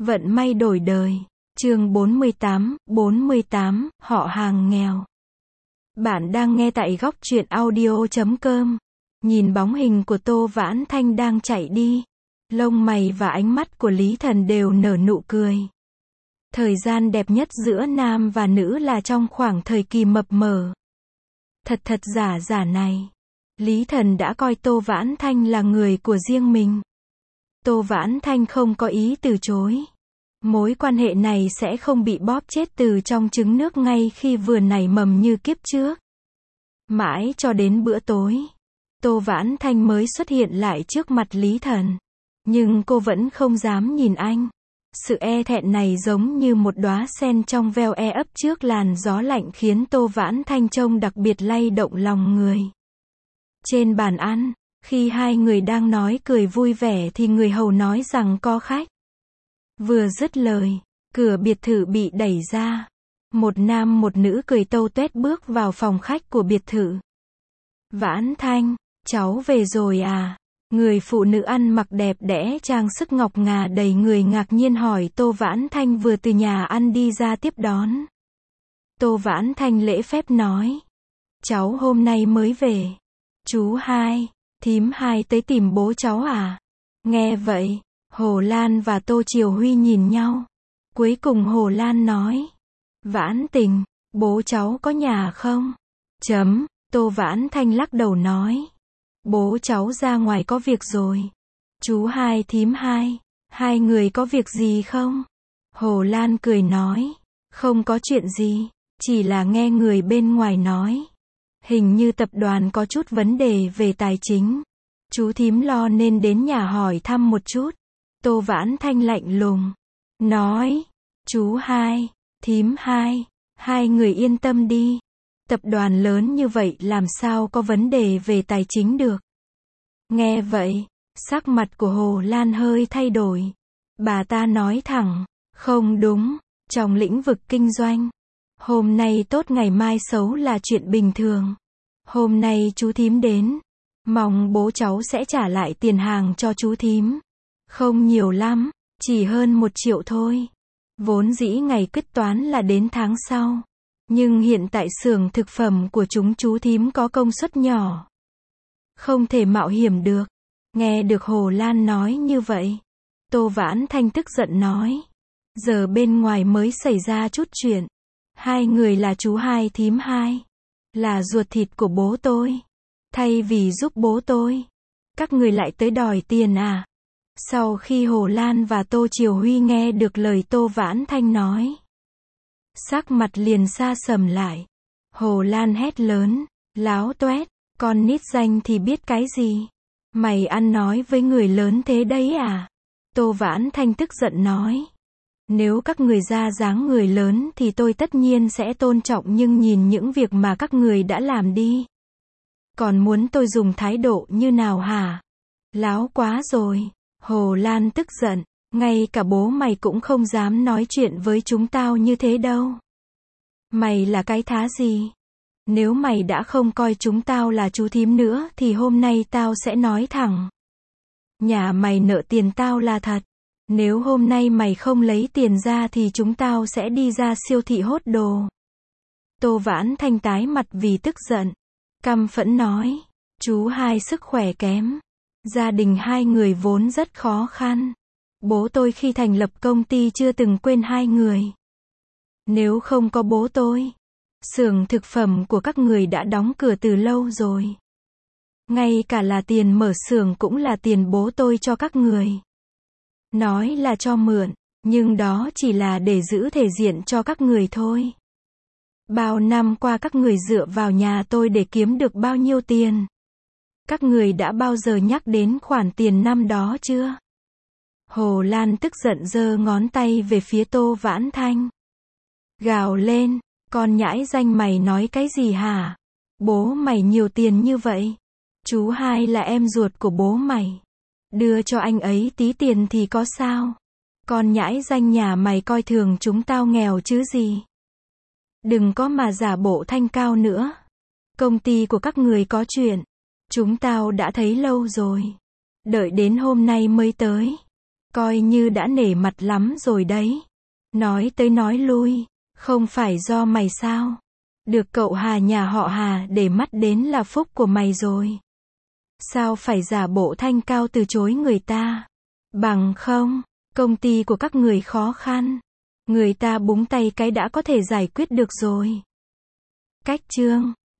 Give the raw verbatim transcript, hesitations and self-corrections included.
Vận may đổi đời. Chương bốn mươi tám, bốn mươi tám, họ hàng nghèo. Bạn đang nghe tại góc truyện audio chấm com. Nhìn bóng hình của Tô Vãn Thanh đang chạy đi. Lông mày và ánh mắt của Lý Thần đều nở nụ cười. Thời gian đẹp nhất giữa nam và nữ là trong khoảng thời kỳ mập mờ. Thật thật giả giả này. Lý Thần đã coi Tô Vãn Thanh là người của riêng mình. Tô Vãn Thanh không có ý từ chối. Mối quan hệ này sẽ không bị bóp chết từ trong trứng nước ngay khi vừa nảy mầm như kiếp trước. Mãi cho đến bữa tối, Tô Vãn Thanh mới xuất hiện lại trước mặt Lý Thần. Nhưng cô vẫn không dám nhìn anh. Sự e thẹn này giống như một đóa sen trong veo e ấp trước làn gió lạnh khiến Tô Vãn Thanh trông đặc biệt lay động lòng người. Trên bàn ăn, khi hai người đang nói cười vui vẻ thì người hầu nói rằng có khách. Vừa dứt lời, cửa biệt thự bị đẩy ra. Một nam một nữ cười tâu tuét bước vào phòng khách của biệt thự. Vãn Thanh, cháu về rồi à? Người phụ nữ ăn mặc đẹp đẽ trang sức ngọc ngà đầy người ngạc nhiên hỏi Tô Vãn Thanh vừa từ nhà ăn đi ra tiếp đón. Tô Vãn Thanh lễ phép nói. Cháu hôm nay mới về. Chú hai, thím hai tới tìm bố cháu à? Nghe vậy, Hồ Lan và Tô Triều Huy nhìn nhau. Cuối cùng Hồ Lan nói. Vãn Tình, bố cháu có nhà không? Chấm, Tô Vãn Thanh lắc đầu nói. Bố cháu ra ngoài có việc rồi. Chú hai thím hai, hai người có việc gì không? Hồ Lan cười nói. Không có chuyện gì, chỉ là nghe người bên ngoài nói. Hình như tập đoàn có chút vấn đề về tài chính. Chú thím lo nên đến nhà hỏi thăm một chút. Tô Vãn Thanh lạnh lùng. Nói. Chú hai, thím hai, hai người yên tâm đi. Tập đoàn lớn như vậy làm sao có vấn đề về tài chính được. Nghe vậy, sắc mặt của Hồ Lan hơi thay đổi. Bà ta nói thẳng. Không đúng, trong lĩnh vực kinh doanh. Hôm nay tốt ngày mai xấu là chuyện bình thường. Hôm nay chú thím đến. Mong bố cháu sẽ trả lại tiền hàng cho chú thím. Không nhiều lắm, chỉ hơn một triệu thôi. Vốn dĩ ngày quyết toán là đến tháng sau. Nhưng hiện tại xưởng thực phẩm của chúng chú thím có công suất nhỏ. Không thể mạo hiểm được. Nghe được Hồ Lan nói như vậy. Tô Vãn Thanh tức giận nói. Giờ bên ngoài mới xảy ra chút chuyện. Hai người là chú hai thím hai. Là ruột thịt của bố tôi. Thay vì giúp bố tôi, các người lại tới đòi tiền à? Sau khi Hồ Lan và Tô Triều Huy nghe được lời Tô Vãn Thanh nói, sắc mặt liền sa sầm lại. Hồ Lan hét lớn, láo toét, con nít danh thì biết cái gì? Mày ăn nói với người lớn thế đấy à? Tô Vãn Thanh tức giận nói. Nếu các người ra dáng người lớn thì tôi tất nhiên sẽ tôn trọng, nhưng nhìn những việc mà các người đã làm đi. Còn muốn tôi dùng thái độ như nào hả? Láo quá rồi. Hồ Lan tức giận. Ngay cả bố mày cũng không dám nói chuyện với chúng tao như thế đâu. Mày là cái thá gì? Nếu mày đã không coi chúng tao là chú thím nữa thì hôm nay tao sẽ nói thẳng. Nhà mày nợ tiền tao là thật. Nếu hôm nay mày không lấy tiền ra thì chúng tao sẽ đi ra siêu thị hốt đồ. Tô Vãn Thanh tái mặt vì tức giận. Căm phẫn nói. Chú hai sức khỏe kém. Gia đình hai người vốn rất khó khăn. Bố tôi khi thành lập công ty chưa từng quên hai người. Nếu không có bố tôi, xưởng thực phẩm của các người đã đóng cửa từ lâu rồi. Ngay cả là tiền mở xưởng cũng là tiền bố tôi cho các người. Nói là cho mượn, nhưng đó chỉ là để giữ thể diện cho các người thôi. Bao năm qua các người dựa vào nhà tôi để kiếm được bao nhiêu tiền? Các người đã bao giờ nhắc đến khoản tiền năm đó chưa? Hồ Lan tức giận giơ ngón tay về phía Tô Vãn Thanh. Gào lên, con nhãi danh mày nói cái gì hả? Bố mày nhiều tiền như vậy. Chú hai là em ruột của bố mày. Đưa cho anh ấy tí tiền thì có sao? Con nhãi danh nhà mày coi thường chúng tao nghèo chứ gì? Đừng có mà giả bộ thanh cao nữa. Công ty của các người có chuyện. Chúng tao đã thấy lâu rồi. Đợi đến hôm nay mới tới. Coi như đã nể mặt lắm rồi đấy. Nói tới nói lui, không phải do mày sao? Được cậu Hà nhà họ Hà để mắt đến là phúc của mày rồi. Sao phải giả bộ thanh cao từ chối người ta? Bằng không, công ty của các người khó khăn. Người ta búng tay cái đã có thể giải quyết được rồi. Cách chương